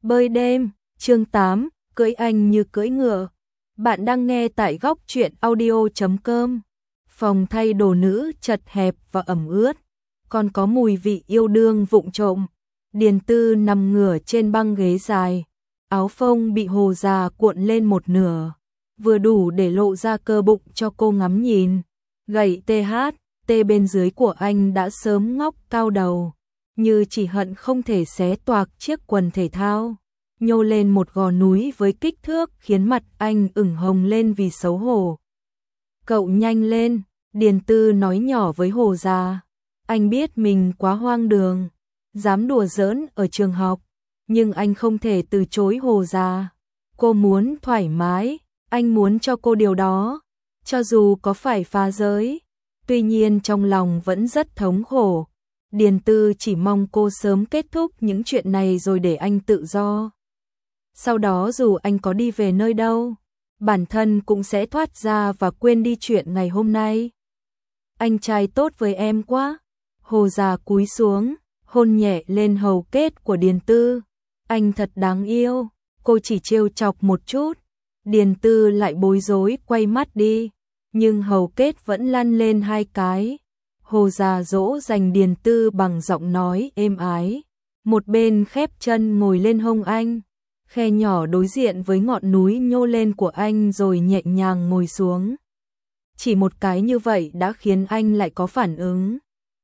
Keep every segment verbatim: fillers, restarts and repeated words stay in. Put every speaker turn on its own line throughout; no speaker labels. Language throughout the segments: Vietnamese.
Bơi đêm, chương tám, cưỡi anh như cưỡi ngựa. Bạn đang nghe tại góc truyện audio chấm com. Phòng thay đồ nữ chật hẹp và ẩm ướt, còn có mùi vị yêu đương vụng trộm. Điền Tư nằm ngửa trên băng ghế dài, áo phông bị hồ già cuộn lên một nửa, vừa đủ để lộ ra cơ bụng cho cô ngắm nhìn. Gậy tê hát, tê bên dưới của anh đã sớm ngóc cao đầu, như chỉ hận không thể xé toạc chiếc quần thể thao, nhô lên một gò núi với kích thước khiến mặt anh ửng hồng lên vì xấu hổ. Cậu nhanh lên, Điền Tư nói nhỏ với Hồ già. Anh biết mình quá hoang đường, dám đùa giỡn ở trường học, nhưng anh không thể từ chối Hồ già. Cô muốn thoải mái, anh muốn cho cô điều đó, cho dù có phải phá giới. Tuy nhiên trong lòng vẫn rất thống khổ. Điền Tư chỉ mong cô sớm kết thúc những chuyện này rồi để anh tự do. Sau đó dù anh có đi về nơi đâu, bản thân cũng sẽ thoát ra và quên đi chuyện ngày hôm nay. Anh trai tốt với em quá. Hồ già cúi xuống, hôn nhẹ lên hầu kết của Điền Tư. Anh thật đáng yêu. Cô chỉ trêu chọc một chút. Điền Tư lại bối rối quay mắt đi, nhưng hầu kết vẫn lăn lên hai cái. Hồ già dỗ dành Điền Tư bằng giọng nói êm ái, một bên khép chân ngồi lên hông anh, khe nhỏ đối diện với ngọn núi nhô lên của anh rồi nhẹ nhàng ngồi xuống. Chỉ một cái như vậy đã khiến anh lại có phản ứng.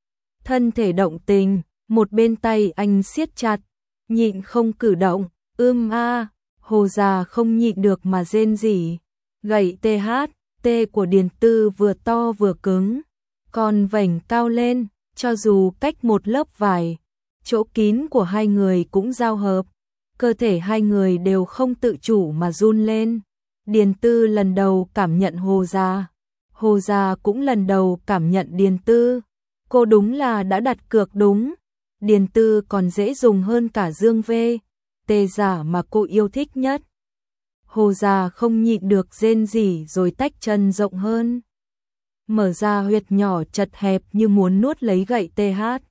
Thân thể động tình, một bên tay anh siết chặt, nhịn không cử động. Ưm a, Hồ già không nhịn được mà rên rỉ. Gậy tê hát, tê của Điền Tư vừa to vừa cứng, còn vành cao lên, cho dù cách một lớp vải, chỗ kín của hai người cũng giao hợp, cơ thể hai người đều không tự chủ mà run lên. Điền Tư lần đầu cảm nhận Hồ già, Hồ già cũng lần đầu cảm nhận Điền Tư. Cô đúng là đã đặt cược đúng. Điền Tư còn dễ dùng hơn cả Dương V, tê giả mà cô yêu thích nhất. Hồ già không nhịn được rên rỉ rồi tách chân rộng hơn, mở ra huyệt nhỏ chật hẹp như muốn nuốt lấy gậy tê hát.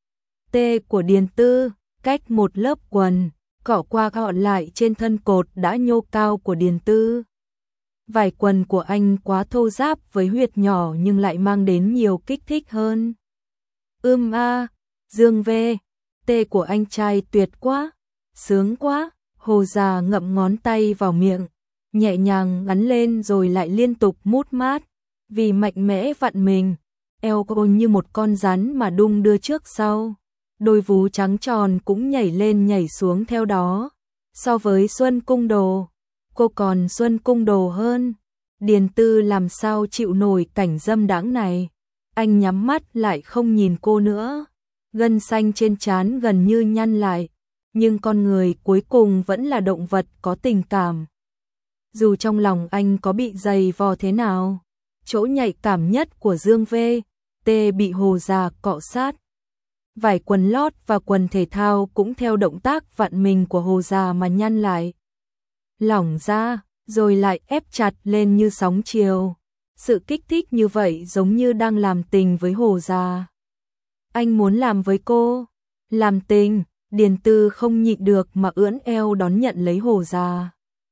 Tê của Điền Tư, cách một lớp quần, cọ qua cọ lại trên thân cột đã nhô cao của Điền Tư. Vải quần của anh quá thô ráp với huyệt nhỏ nhưng lại mang đến nhiều kích thích hơn. Ưm a, Dương V, tê của anh trai tuyệt quá, sướng quá. Hồ già ngậm ngón tay vào miệng, nhẹ nhàng ngắn lên rồi lại liên tục mút mát. Vì mạnh mẽ vặn mình, eo cô như một con rắn mà đung đưa trước sau. Đôi vú trắng tròn cũng nhảy lên nhảy xuống theo đó. So với Xuân Cung Đồ, cô còn Xuân Cung Đồ hơn. Điền Tư làm sao chịu nổi cảnh dâm đãng này. Anh nhắm mắt lại không nhìn cô nữa. Gân xanh trên trán gần như nhăn lại. Nhưng con người cuối cùng vẫn là động vật có tình cảm. Dù trong lòng anh có bị dày vò thế nào, chỗ nhạy cảm nhất của Dương V, tê bị Hồ già cọ sát. Vải quần lót và quần thể thao cũng theo động tác vặn mình của Hồ già mà nhăn lại, lỏng ra, rồi lại ép chặt lên như sóng chiều. Sự kích thích như vậy giống như đang làm tình với Hồ già. Anh muốn làm với cô, làm tình. Điền Tư không nhịn được mà ưỡn eo đón nhận lấy Hồ già.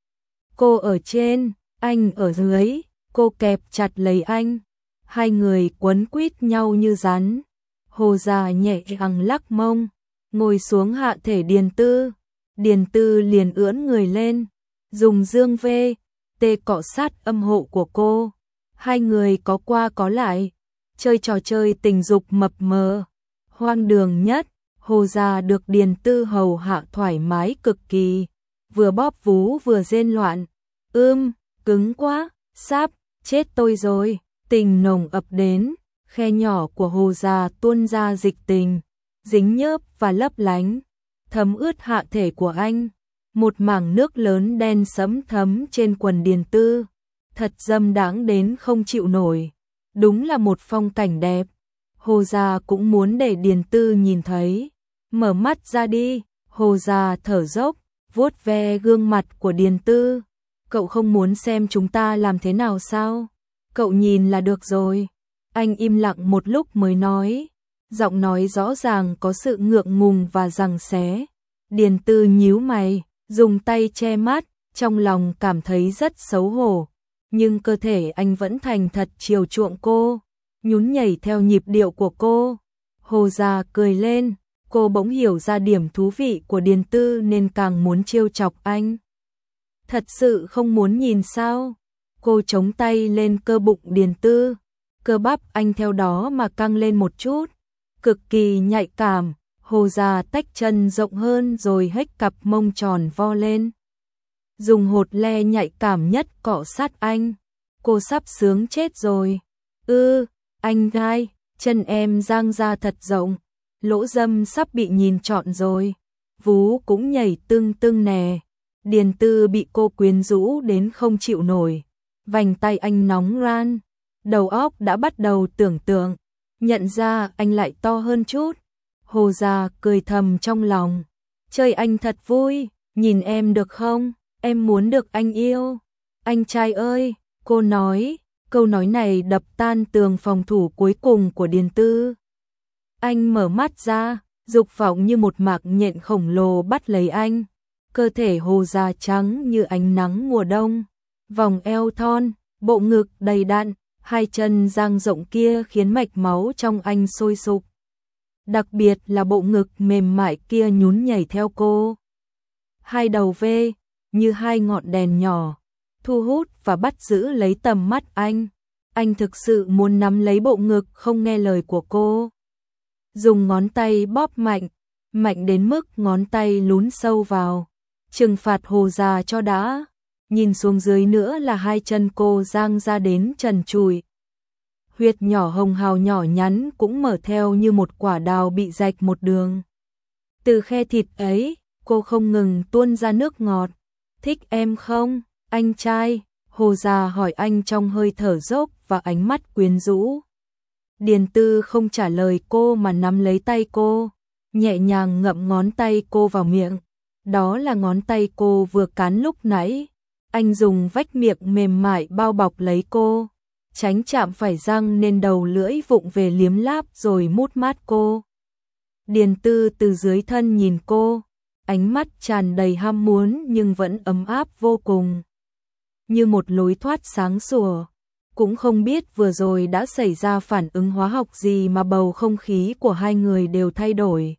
Cô ở trên, anh ở dưới, cô kẹp chặt lấy anh. Hai người quấn quýt nhau như rắn. Hồ già nhẹ nhàng lắc mông, ngồi xuống hạ thể Điền Tư. Điền Tư liền ưỡn người lên, dùng Dương V, tê cọ sát âm hộ của cô. Hai người có qua có lại, chơi trò chơi tình dục mập mờ. Hoang đường nhất, Hồ già được Điền Tư hầu hạ thoải mái cực kỳ, vừa bóp vú vừa rên loạn. Ưm, cứng quá, sắp, chết tôi rồi. Tình nồng ập đến, khe nhỏ của Hồ già tuôn ra dịch tình, dính nhớp và lấp lánh, thấm ướt hạ thể của anh. Một mảng nước lớn đen sẫm thấm trên quần Điền Tư, thật dâm đãng đến không chịu nổi. Đúng là một phong cảnh đẹp. Hồ già cũng muốn để Điền Tư nhìn thấy. Mở mắt ra đi. Hồ già thở dốc, vuốt ve gương mặt của Điền Tư. Cậu không muốn xem chúng ta làm thế nào sao? Cậu nhìn là được rồi. Anh im lặng một lúc mới nói. Giọng nói rõ ràng có sự ngượng ngùng và giằng xé. Điền Tư nhíu mày, dùng tay che mắt, trong lòng cảm thấy rất xấu hổ, nhưng cơ thể anh vẫn thành thật chiều chuộng cô, nhún nhảy theo nhịp điệu của cô. Hồ Gia cười lên, cô bỗng hiểu ra điểm thú vị của Điền Tư nên càng muốn trêu chọc anh. Thật sự không muốn nhìn sao? Cô chống tay lên cơ bụng Điền Tư, cơ bắp anh theo đó mà căng lên một chút, cực kỳ nhạy cảm. Hồ Gia tách chân rộng hơn rồi hếch cặp mông tròn vo lên, dùng hột le nhạy cảm nhất cọ sát anh. Cô sắp sướng chết rồi. Ư, anh gai, chân em dang ra thật rộng, lỗ râm sắp bị nhìn trọn rồi. Vú cũng nhảy tưng tưng nè. Điền Tư bị cô quyến rũ đến không chịu nổi, vành tay anh nóng ran, đầu óc đã bắt đầu tưởng tượng, nhận ra anh lại to hơn chút. Hồ Gia cười thầm trong lòng, chơi anh thật vui, nhìn em được không, em muốn được anh yêu. Anh trai ơi, cô nói, câu nói này đập tan tường phòng thủ cuối cùng của Điền Tư. Anh mở mắt ra, dục vọng như một mạc nhện khổng lồ bắt lấy anh. Cơ thể Hồ Gia trắng như ánh nắng mùa đông, vòng eo thon, bộ ngực đầy đặn, hai chân dang rộng kia khiến mạch máu trong anh sôi sục. Đặc biệt là bộ ngực mềm mại kia nhún nhảy theo cô. Hai đầu V, như hai ngọn đèn nhỏ, thu hút và bắt giữ lấy tầm mắt anh. Anh thực sự muốn nắm lấy bộ ngực không nghe lời của cô. Dùng ngón tay bóp mạnh, mạnh đến mức ngón tay lún sâu vào. Trừng phạt Hồ Gia cho đã. Nhìn xuống dưới nữa là hai chân cô dang ra đến trần trụi. Huyệt nhỏ hồng hào nhỏ nhắn cũng mở theo như một quả đào bị rạch một đường. Từ khe thịt ấy, cô không ngừng tuôn ra nước ngọt. Thích em không, anh trai? Hồ Gia hỏi anh trong hơi thở dốc và ánh mắt quyến rũ. Điền Tư không trả lời cô mà nắm lấy tay cô, nhẹ nhàng ngậm ngón tay cô vào miệng. Đó là ngón tay cô vừa cắn lúc nãy. Anh dùng vách miệng mềm mại bao bọc lấy cô, tránh chạm phải răng nên đầu lưỡi vụng về liếm láp rồi mút mát cô. Điền Tư từ dưới thân nhìn cô, ánh mắt tràn đầy ham muốn nhưng vẫn ấm áp vô cùng, như một lối thoát sáng sủa. Cũng không biết vừa rồi đã xảy ra phản ứng hóa học gì mà bầu không khí của hai người đều thay đổi,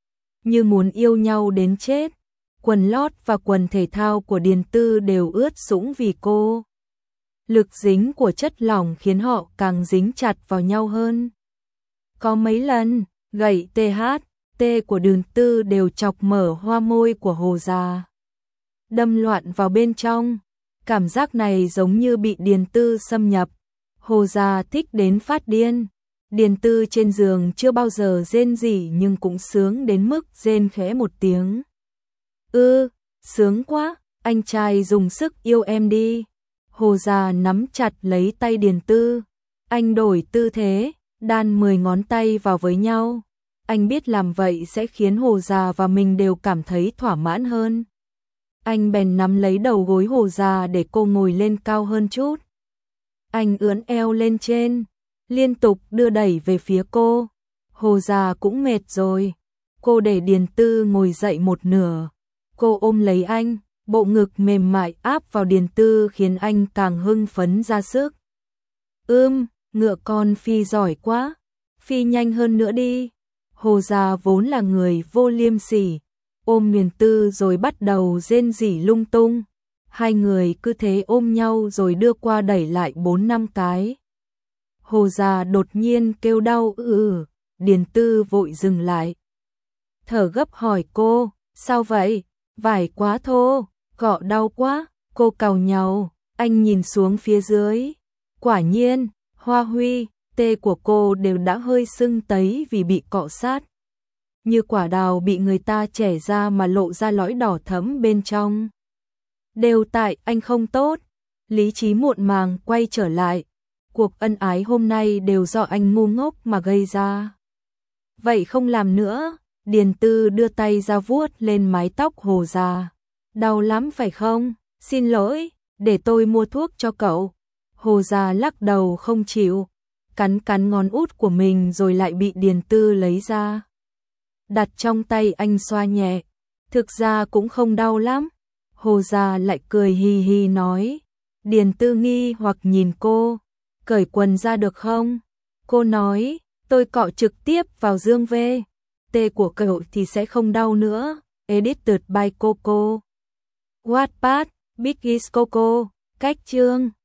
như muốn yêu nhau đến chết. Quần lót và quần thể thao của Điền Tư đều ướt sũng vì cô. Lực dính của chất lỏng khiến họ càng dính chặt vào nhau hơn. Có mấy lần, gậy tê hát, T của Điền Tư đều chọc mở hoa môi của Hồ Gia, đâm loạn vào bên trong. Cảm giác này giống như bị Điền Tư xâm nhập. Hồ Gia thích đến phát điên. Điền Tư trên giường chưa bao giờ rên rỉ nhưng cũng sướng đến mức rên khẽ một tiếng. Ư, sướng quá, anh trai dùng sức yêu em đi. Hồ Gia nắm chặt lấy tay Điền Tư. Anh đổi tư thế, đan mười ngón tay vào với nhau. Anh biết làm vậy sẽ khiến Hồ Gia và mình đều cảm thấy thỏa mãn hơn. Anh bèn nắm lấy đầu gối Hồ Gia để cô ngồi lên cao hơn chút. Anh ưỡn eo lên trên, liên tục đưa đẩy về phía cô. Hồ Gia cũng mệt rồi. Cô để Điền Tư ngồi dậy một nửa. Cô ôm lấy anh, bộ ngực mềm mại áp vào Điền Tư khiến anh càng hưng phấn ra sức. Ưm, ngựa con phi giỏi quá, phi nhanh hơn nữa đi. Hồ Gia vốn là người vô liêm sỉ, ôm Điền Tư rồi bắt đầu rên rỉ lung tung. Hai người cứ thế ôm nhau rồi đưa qua đẩy lại bốn năm cái. Hồ Gia đột nhiên kêu đau ư ừ, Điền Tư vội dừng lại. Thở gấp hỏi cô, sao vậy? Vải quá thô, cọ đau quá. Cô càu nhàu. Anh nhìn xuống phía dưới. Quả nhiên, hoa huy, tê của cô đều đã hơi sưng tấy vì bị cọ sát. Như quả đào bị người ta chẻ ra mà lộ ra lõi đỏ thẫm bên trong. Đều tại anh không tốt. Lý trí muộn màng quay trở lại. Cuộc ân ái hôm nay đều do anh ngu ngốc mà gây ra. Vậy không làm nữa. Điền Tư đưa tay ra vuốt lên mái tóc Hồ Gia. Đau lắm phải không? Xin lỗi, để tôi mua thuốc cho cậu. Hồ Gia lắc đầu không chịu, cắn cắn ngón út của mình rồi lại bị Điền Tư lấy ra. Đặt trong tay anh xoa nhẹ. Thực ra cũng không đau lắm, Hồ Gia lại cười hì hì nói. Điền Tư nghi hoặc nhìn cô, cởi quần ra được không? Cô nói, tôi cọ trực tiếp vào dương vê. Tê của cậu thì sẽ không đau nữa. Edited by Coco. Wattpad, Big is Coco. Cách chương